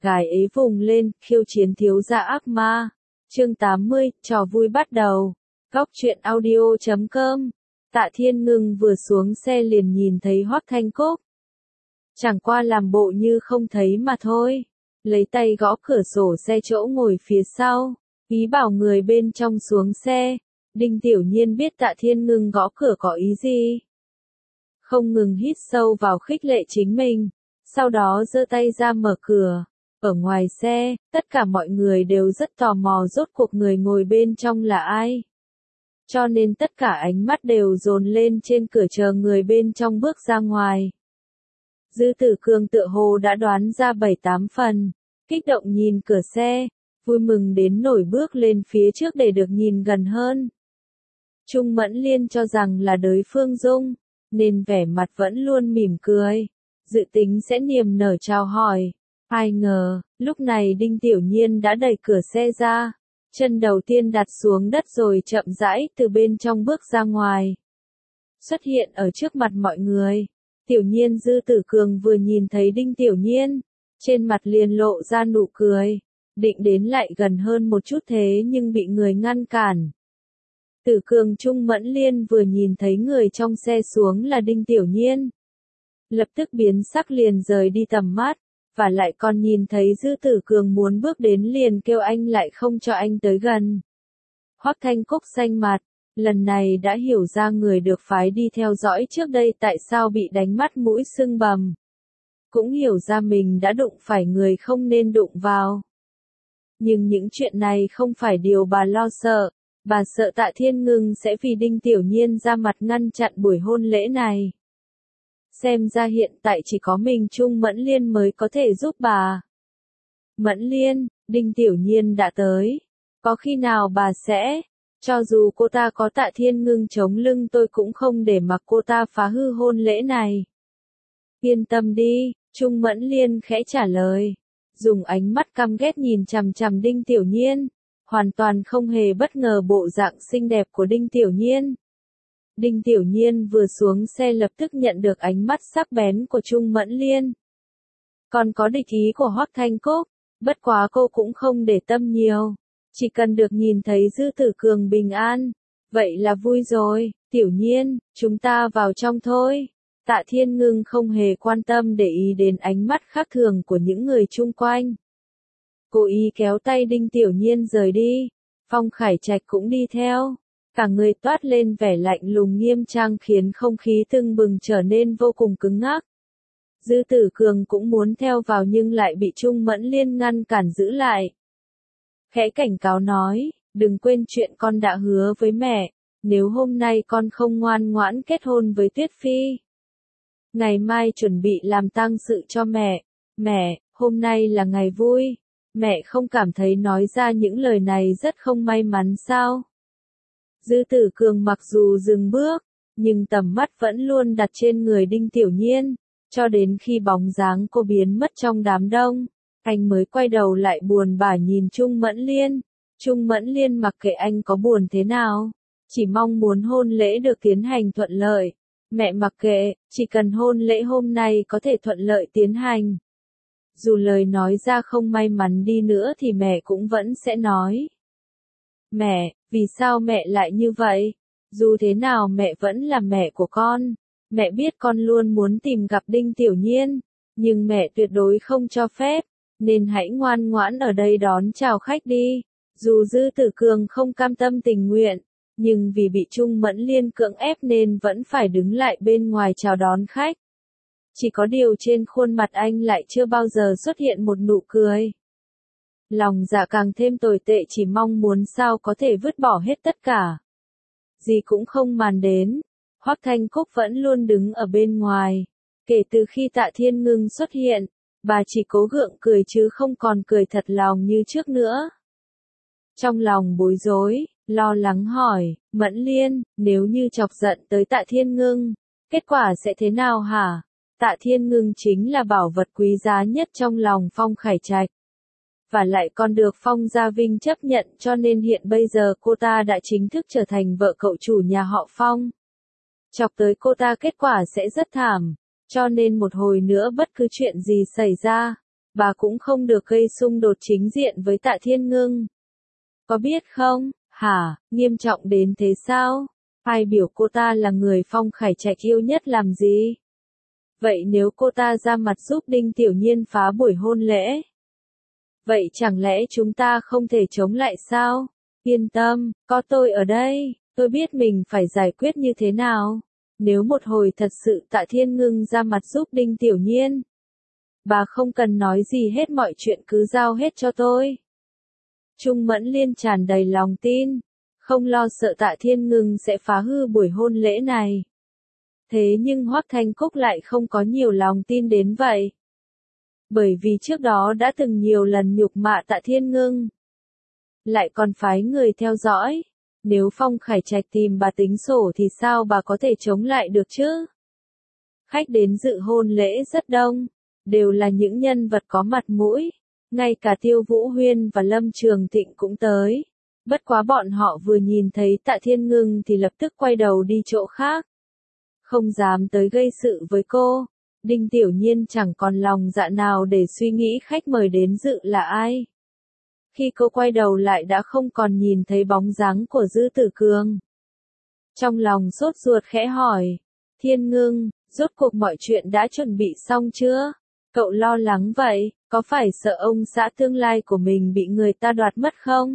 gái ấy vùng lên, khiêu chiến thiếu gia ác ma. Chương 80, trò vui bắt đầu. Góc truyện audio.com. Tạ Thiên Ngưng vừa xuống xe liền nhìn thấy Hoắc Thanh Cúc. Chẳng qua làm bộ như không thấy mà thôi. Lấy tay gõ cửa sổ xe chỗ ngồi phía sau, ý bảo người bên trong xuống xe. Đinh Tiểu Nhiên biết Tạ Thiên Ngưng gõ cửa có ý gì. Không ngừng hít sâu vào khích lệ chính mình, sau đó giơ tay ra mở cửa. Ở ngoài xe, tất cả mọi người đều rất tò mò rốt cuộc người ngồi bên trong là ai. Cho nên tất cả ánh mắt đều dồn lên trên cửa chờ người bên trong bước ra ngoài. Dư Tử Cường tựa hồ đã đoán ra 7-8 phần, kích động nhìn cửa xe, vui mừng đến nổi bước lên phía trước để được nhìn gần hơn. Trung Mẫn Liên cho rằng là đới Phương Dung, nên vẻ mặt vẫn luôn mỉm cười, dự tính sẽ niềm nở chào hỏi. Ai ngờ, lúc này Đinh Tiểu Nhiên đã đẩy cửa xe ra, chân đầu tiên đặt xuống đất rồi chậm rãi từ bên trong bước ra ngoài. Xuất hiện ở trước mặt mọi người, Tiểu Nhiên Dư Tử Cường vừa nhìn thấy Đinh Tiểu Nhiên, trên mặt liền lộ ra nụ cười, định đến lại gần hơn một chút thế nhưng bị người ngăn cản. Tử Cường Trung Mẫn Liên vừa nhìn thấy người trong xe xuống là Đinh Tiểu Nhiên, lập tức biến sắc liền rời đi tầm mắt, và lại còn nhìn thấy Dư Tử Cường muốn bước đến liền kêu anh lại không cho anh tới gần. Hoắc Thanh Cúc xanh mặt, lần này đã hiểu ra người được phái đi theo dõi trước đây tại sao bị đánh mắt mũi sưng bầm. Cũng hiểu ra mình đã đụng phải người không nên đụng vào. Nhưng những chuyện này không phải điều bà lo sợ, bà sợ Tạ Thiên Ngưng sẽ vì Đinh Tiểu Nhiên ra mặt ngăn chặn buổi hôn lễ này. Xem ra hiện tại chỉ có mình Trung Mẫn Liên mới có thể giúp bà. Mẫn Liên, Đinh Tiểu Nhiên đã tới. Có khi nào bà sẽ, cho dù cô ta có Tạ Thiên Ngưng chống lưng tôi cũng không để mặc cô ta phá hư hôn lễ này. Yên tâm đi, Trung Mẫn Liên khẽ trả lời. Dùng ánh mắt căm ghét nhìn chằm chằm Đinh Tiểu Nhiên, hoàn toàn không hề bất ngờ bộ dạng xinh đẹp của Đinh Tiểu Nhiên. Đinh Tiểu Nhiên vừa xuống xe lập tức nhận được ánh mắt sắc bén của Trung Mẫn Liên. Còn có địch ý của Hoắc Thanh Cúc, bất quá cô cũng không để tâm nhiều. Chỉ cần được nhìn thấy Dư Tử Cường bình an, vậy là vui rồi. Tiểu Nhiên, chúng ta vào trong thôi. Tạ Thiên Ngưng không hề quan tâm để ý đến ánh mắt khác thường của những người chung quanh. Cô ý kéo tay Đinh Tiểu Nhiên rời đi, Phong Khải Trạch cũng đi theo. Cả người toát lên vẻ lạnh lùng nghiêm trang khiến không khí tưng bừng trở nên vô cùng cứng ngắc. Dư Tử Cường cũng muốn theo vào nhưng lại bị Trung Mẫn Liên ngăn cản giữ lại. Khẽ cảnh cáo nói, đừng quên chuyện con đã hứa với mẹ, nếu hôm nay con không ngoan ngoãn kết hôn với Tuyết Phi. Ngày mai chuẩn bị làm tang sự cho mẹ. Mẹ, hôm nay là ngày vui. Mẹ không cảm thấy nói ra những lời này rất không may mắn sao? Dư Tử Cường mặc dù dừng bước, nhưng tầm mắt vẫn luôn đặt trên người Đinh Tiểu Nhiên, cho đến khi bóng dáng cô biến mất trong đám đông, anh mới quay đầu lại buồn bã nhìn Trung Mẫn Liên. Trung Mẫn Liên mặc kệ anh có buồn thế nào, chỉ mong muốn hôn lễ được tiến hành thuận lợi. Mẹ mặc kệ, chỉ cần hôn lễ hôm nay có thể thuận lợi tiến hành. Dù lời nói ra không may mắn đi nữa thì mẹ cũng vẫn sẽ nói. Mẹ, vì sao mẹ lại như vậy? Dù thế nào mẹ vẫn là mẹ của con. Mẹ biết con luôn muốn tìm gặp Đinh Tiểu Nhiên, nhưng mẹ tuyệt đối không cho phép, nên hãy ngoan ngoãn ở đây đón chào khách đi. Dù Dư Tử Cường không cam tâm tình nguyện, nhưng vì bị Trung Mẫn Liên cưỡng ép nên vẫn phải đứng lại bên ngoài chào đón khách. Chỉ có điều trên khuôn mặt anh lại chưa bao giờ xuất hiện một nụ cười. Lòng dạ càng thêm tồi tệ, chỉ mong muốn sao có thể vứt bỏ hết tất cả. Gì cũng không màng đến. Hoắc Thanh Cúc vẫn luôn đứng ở bên ngoài. Kể từ khi Tạ Thiên Ngưng xuất hiện, bà chỉ cố gượng cười chứ không còn cười thật lòng như trước nữa. Trong lòng bối rối, lo lắng hỏi, Mẫn Liên, nếu như chọc giận tới Tạ Thiên Ngưng, kết quả sẽ thế nào hả? Tạ Thiên Ngưng chính là bảo vật quý giá nhất trong lòng Phong Khải Trạch. Và lại còn được Phong Gia Vinh chấp nhận, cho nên hiện bây giờ cô ta đã chính thức trở thành vợ cậu chủ nhà họ Phong. Chọc tới cô ta kết quả sẽ rất thảm, cho nên một hồi nữa bất cứ chuyện gì xảy ra, bà cũng không được gây xung đột chính diện với Tạ Thiên Ngưng. Có biết không, hả, nghiêm trọng đến thế sao? Ai biểu cô ta là người Phong Khải Trạch yêu nhất làm gì? Vậy nếu cô ta ra mặt giúp Đinh Tiểu Nhiên phá buổi hôn lễ? Vậy chẳng lẽ chúng ta không thể chống lại sao? Yên tâm, có tôi ở đây, tôi biết mình phải giải quyết như thế nào. Nếu một hồi thật sự Tạ Thiên Ngưng ra mặt giúp Đinh Tiểu Nhiên, bà không cần nói gì hết, mọi chuyện cứ giao hết cho tôi. Trung Mẫn Liên tràn đầy lòng tin, không lo sợ Tạ Thiên Ngưng sẽ phá hư buổi hôn lễ này. Thế nhưng Hoắc Thanh Cúc lại không có nhiều lòng tin đến vậy. Bởi vì trước đó đã từng nhiều lần nhục mạ Tạ Thiên Ngưng. Lại còn phái người theo dõi. Nếu Phong Khải Trạch tìm bà tính sổ thì sao bà có thể chống lại được chứ? Khách đến dự hôn lễ rất đông, đều là những nhân vật có mặt mũi. Ngay cả Tiêu Vũ Huyên và Lâm Trường Thịnh cũng tới. Bất quá bọn họ vừa nhìn thấy Tạ Thiên Ngưng thì lập tức quay đầu đi chỗ khác. Không dám tới gây sự với cô. Đinh Tiểu Nhiên chẳng còn lòng dạ nào để suy nghĩ khách mời đến dự là ai. Khi cô quay đầu lại đã không còn nhìn thấy bóng dáng của Dư Tử Cường. Trong lòng sốt ruột khẽ hỏi, Thiên Ngưng, rốt cuộc mọi chuyện đã chuẩn bị xong chưa? Cậu lo lắng vậy, có phải sợ ông xã tương lai của mình bị người ta đoạt mất không?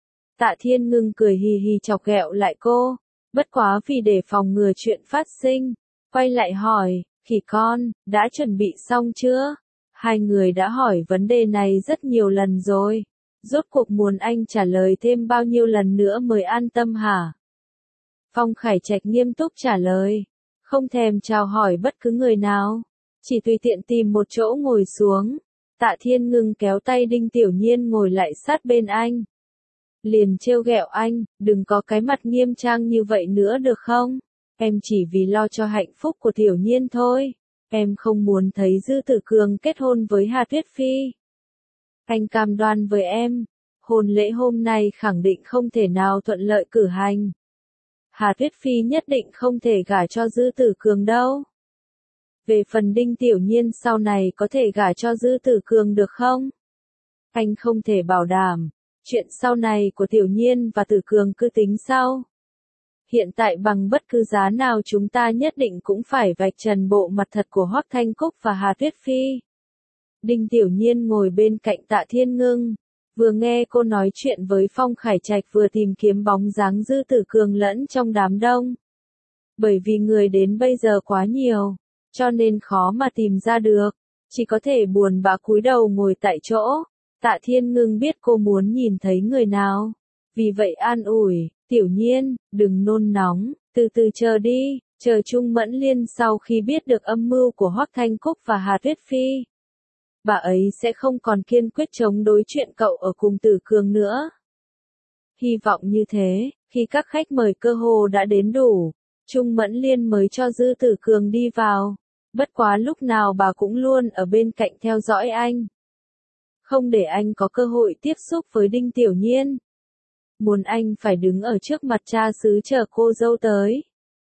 Tạ Thiên Ngưng cười hì hì chọc ghẹo lại cô, bất quá vì để phòng ngừa chuyện phát sinh, quay lại hỏi, Khỉ con, đã chuẩn bị xong chưa? Hai người đã hỏi vấn đề này rất nhiều lần rồi. Rốt cuộc muốn anh trả lời thêm bao nhiêu lần nữa mới an tâm hả? Phong Khải Trạch nghiêm túc trả lời, không thèm chào hỏi bất cứ người nào, chỉ tùy tiện tìm một chỗ ngồi xuống. Tạ Thiên Ngưng kéo tay Đinh Tiểu Nhiên ngồi lại sát bên anh. Liền trêu ghẹo anh, đừng có cái mặt nghiêm trang như vậy nữa được không? Em chỉ vì lo cho hạnh phúc của Tiểu Nhiên thôi. Em không muốn thấy Dư Tử Cường kết hôn với Hà Tuyết Phi. Anh cam đoan với em, hôn lễ hôm nay khẳng định không thể nào thuận lợi cử hành. Hà Tuyết Phi nhất định không thể gả cho Dư Tử Cường đâu. Về phần Đinh Tiểu Nhiên sau này có thể gả cho Dư Tử Cường được không? Anh không thể bảo đảm. Chuyện sau này của Tiểu Nhiên và Tử Cường cứ tính sau. Hiện tại bằng bất cứ giá nào chúng ta nhất định cũng phải vạch trần bộ mặt thật của Hoắc Thanh Cúc và Hà Tuyết Phi. Đinh Tiểu Nhiên ngồi bên cạnh Tạ Thiên Ngưng, vừa nghe cô nói chuyện với Phong Khải Trạch vừa tìm kiếm bóng dáng Dư Tử Cường lẫn trong đám đông. Bởi vì người đến bây giờ quá nhiều, cho nên khó mà tìm ra được, chỉ có thể buồn bã cúi đầu ngồi tại chỗ. Tạ Thiên Ngưng biết cô muốn nhìn thấy người nào, vì vậy an ủi, Tiểu Nhiên, đừng nôn nóng, từ từ chờ đi, chờ Trung Mẫn Liên sau khi biết được âm mưu của Hoắc Thanh Cúc và Hà Tuyết Phi. Bà ấy sẽ không còn kiên quyết chống đối chuyện cậu ở cùng Tử Cường nữa. Hy vọng như thế, khi các khách mời cơ hồ đã đến đủ, Trung Mẫn Liên mới cho Dư Tử Cường đi vào. Bất quá lúc nào bà cũng luôn ở bên cạnh theo dõi anh. Không để anh có cơ hội tiếp xúc với Đinh Tiểu Nhiên. Muốn anh phải đứng ở trước mặt cha xứ chờ cô dâu tới.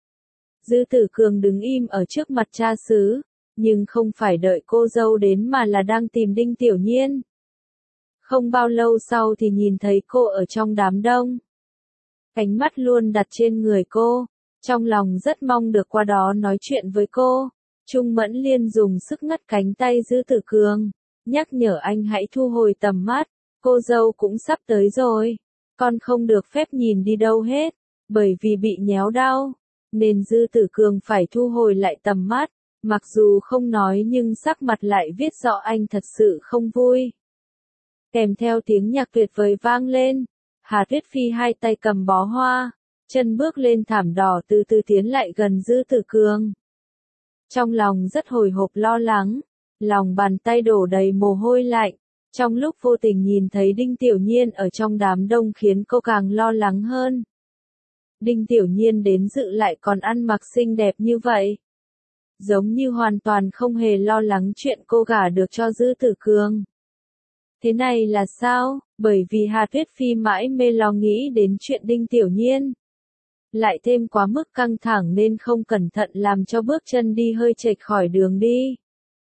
Dư Tử Cường đứng im ở trước mặt cha xứ, nhưng không phải đợi cô dâu đến mà là đang tìm Đinh Tiểu Nhiên. Không bao lâu sau thì nhìn thấy cô ở trong đám đông. Ánh mắt luôn đặt trên người cô, trong lòng rất mong được qua đó nói chuyện với cô. Trung Mẫn Liên dùng sức ngắt cánh tay Dư Tử Cường, nhắc nhở anh hãy thu hồi tầm mắt, cô dâu cũng sắp tới rồi. Con không được phép nhìn đi đâu hết, bởi vì bị nhéo đau, nên Dư Tử Cường phải thu hồi lại tầm mắt, mặc dù không nói nhưng sắc mặt lại viết rõ anh thật sự không vui. Kèm theo tiếng nhạc tuyệt vời vang lên, Hà Tuyết Phi hai tay cầm bó hoa, chân bước lên thảm đỏ từ từ tiến lại gần Dư Tử Cường. Trong lòng rất hồi hộp lo lắng, lòng bàn tay đổ đầy mồ hôi lạnh. Trong lúc vô tình nhìn thấy Đinh Tiểu Nhiên ở trong đám đông khiến cô càng lo lắng hơn. Đinh Tiểu Nhiên đến dự lại còn ăn mặc xinh đẹp như vậy. Giống như hoàn toàn không hề lo lắng chuyện cô gả được cho Dư Tử Cường. Thế này là sao? Bởi vì Hà Tuyết Phi mãi mê lo nghĩ đến chuyện Đinh Tiểu Nhiên. Lại thêm quá mức căng thẳng nên không cẩn thận làm cho bước chân đi hơi chệch khỏi đường đi.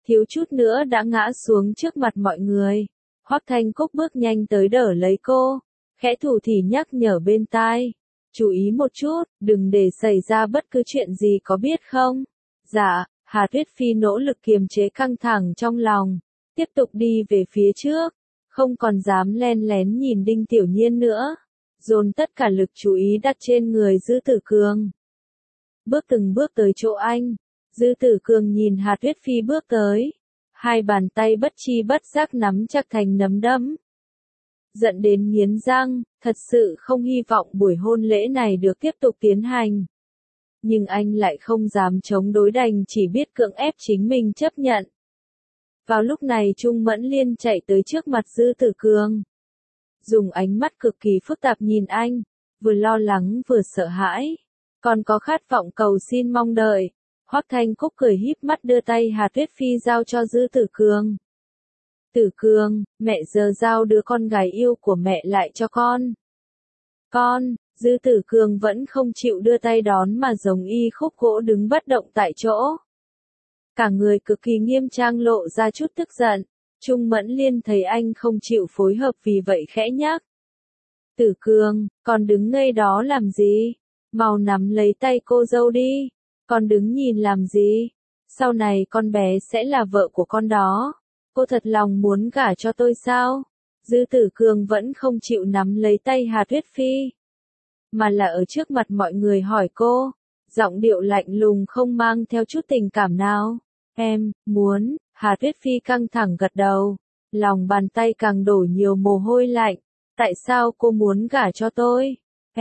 thiếu chút nữa đã ngã xuống trước mặt mọi người. Hoắc Thanh Cúc bước nhanh tới đỡ lấy cô, khẽ thủ thỉ nhắc nhở bên tai. Chú ý một chút, đừng để xảy ra bất cứ chuyện gì có biết không? Dạ, Hà Tuyết Phi nỗ lực kiềm chế căng thẳng trong lòng, tiếp tục đi về phía trước, không còn dám len lén nhìn Đinh Tiểu Nhiên nữa, dồn tất cả lực chú ý đặt trên người Dư Tử Cường. Bước từng bước tới chỗ anh, Dư Tử Cường nhìn Hà Tuyết Phi bước tới, hai bàn tay bất chi bất giác nắm chặt thành nắm đấm. Giận đến nghiến răng, thật sự không hy vọng buổi hôn lễ này được tiếp tục tiến hành. Nhưng anh lại không dám chống đối, đành chỉ biết cưỡng ép chính mình chấp nhận. Vào lúc này Trung Mẫn Liên chạy tới trước mặt Dư Tử Cường. Dùng ánh mắt cực kỳ phức tạp nhìn anh, vừa lo lắng vừa sợ hãi, còn có khát vọng cầu xin mong đợi. Hoắc Thanh Cúc cười híp mắt đưa tay Hà Tuyết Phi giao cho Dư Tử Cường. Tử Cường, mẹ giờ giao đứa con gái yêu của mẹ lại cho con. Con, Dư Tử Cường vẫn không chịu đưa tay đón mà giống y khúc gỗ đứng bất động tại chỗ. Cả người cực kỳ nghiêm trang lộ ra chút tức giận. Trung Mẫn Liên thấy anh không chịu phối hợp vì vậy khẽ nhắc. Tử Cường, con đứng ngây đó làm gì? Mau nắm lấy tay cô dâu đi. Con đứng nhìn làm gì? Sau này con bé sẽ là vợ của con đó. Cô thật lòng muốn gả cho tôi sao? Dư Tử Cường vẫn không chịu nắm lấy tay Hà Tuyết Phi, mà là ở trước mặt mọi người hỏi cô, giọng điệu lạnh lùng không mang theo chút tình cảm nào. Em, muốn, Hà Tuyết Phi căng thẳng gật đầu, lòng bàn tay càng đổ nhiều mồ hôi lạnh. Tại sao cô muốn gả cho tôi?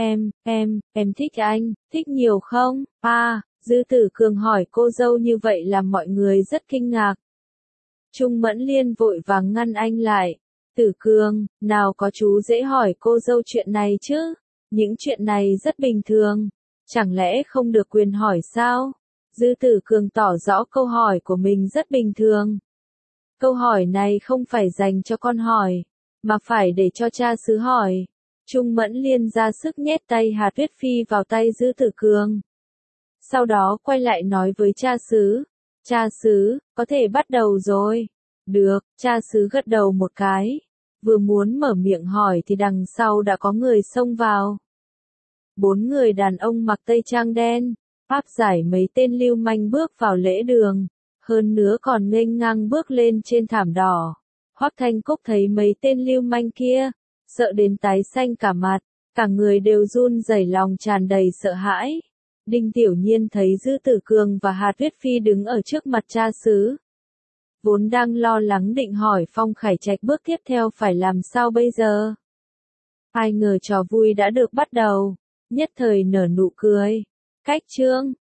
Em thích anh, thích nhiều không? Dư Tử Cường hỏi cô dâu như vậy làm mọi người rất kinh ngạc. Trung Mẫn Liên vội vàng ngăn anh lại. Tử Cường, nào có chú dễ hỏi cô dâu chuyện này chứ? Những chuyện này rất bình thường. Chẳng lẽ không được quyền hỏi sao? Dư Tử Cường tỏ rõ câu hỏi của mình rất bình thường. Câu hỏi này không phải dành cho con hỏi, mà phải để cho cha xứ hỏi. Trung Mẫn Liên ra sức nhét tay Hà Tuyết Phi vào tay Dư Tử Cường. Sau đó quay lại nói với cha xứ. Cha xứ, có thể bắt đầu rồi. Được, cha xứ gật đầu một cái. Vừa muốn mở miệng hỏi thì đằng sau đã có người xông vào. 4 người đàn ông mặc tây trang đen, áp giải mấy tên lưu manh bước vào lễ đường, hơn nữa còn nghênh ngang bước lên trên thảm đỏ. Hoắc Thanh Cúc thấy mấy tên lưu manh kia, sợ đến tái xanh cả mặt, cả người đều run rẩy, lòng tràn đầy sợ hãi. Đinh Tiểu Nhiên thấy Dư Tử Cường và Hà Tuyết Phi đứng ở trước mặt cha xứ, vốn đang lo lắng định hỏi Phong Khải Trạch bước tiếp theo phải làm sao bây giờ. Ai ngờ trò vui đã được bắt đầu, nhất thời nở nụ cười. Cách chương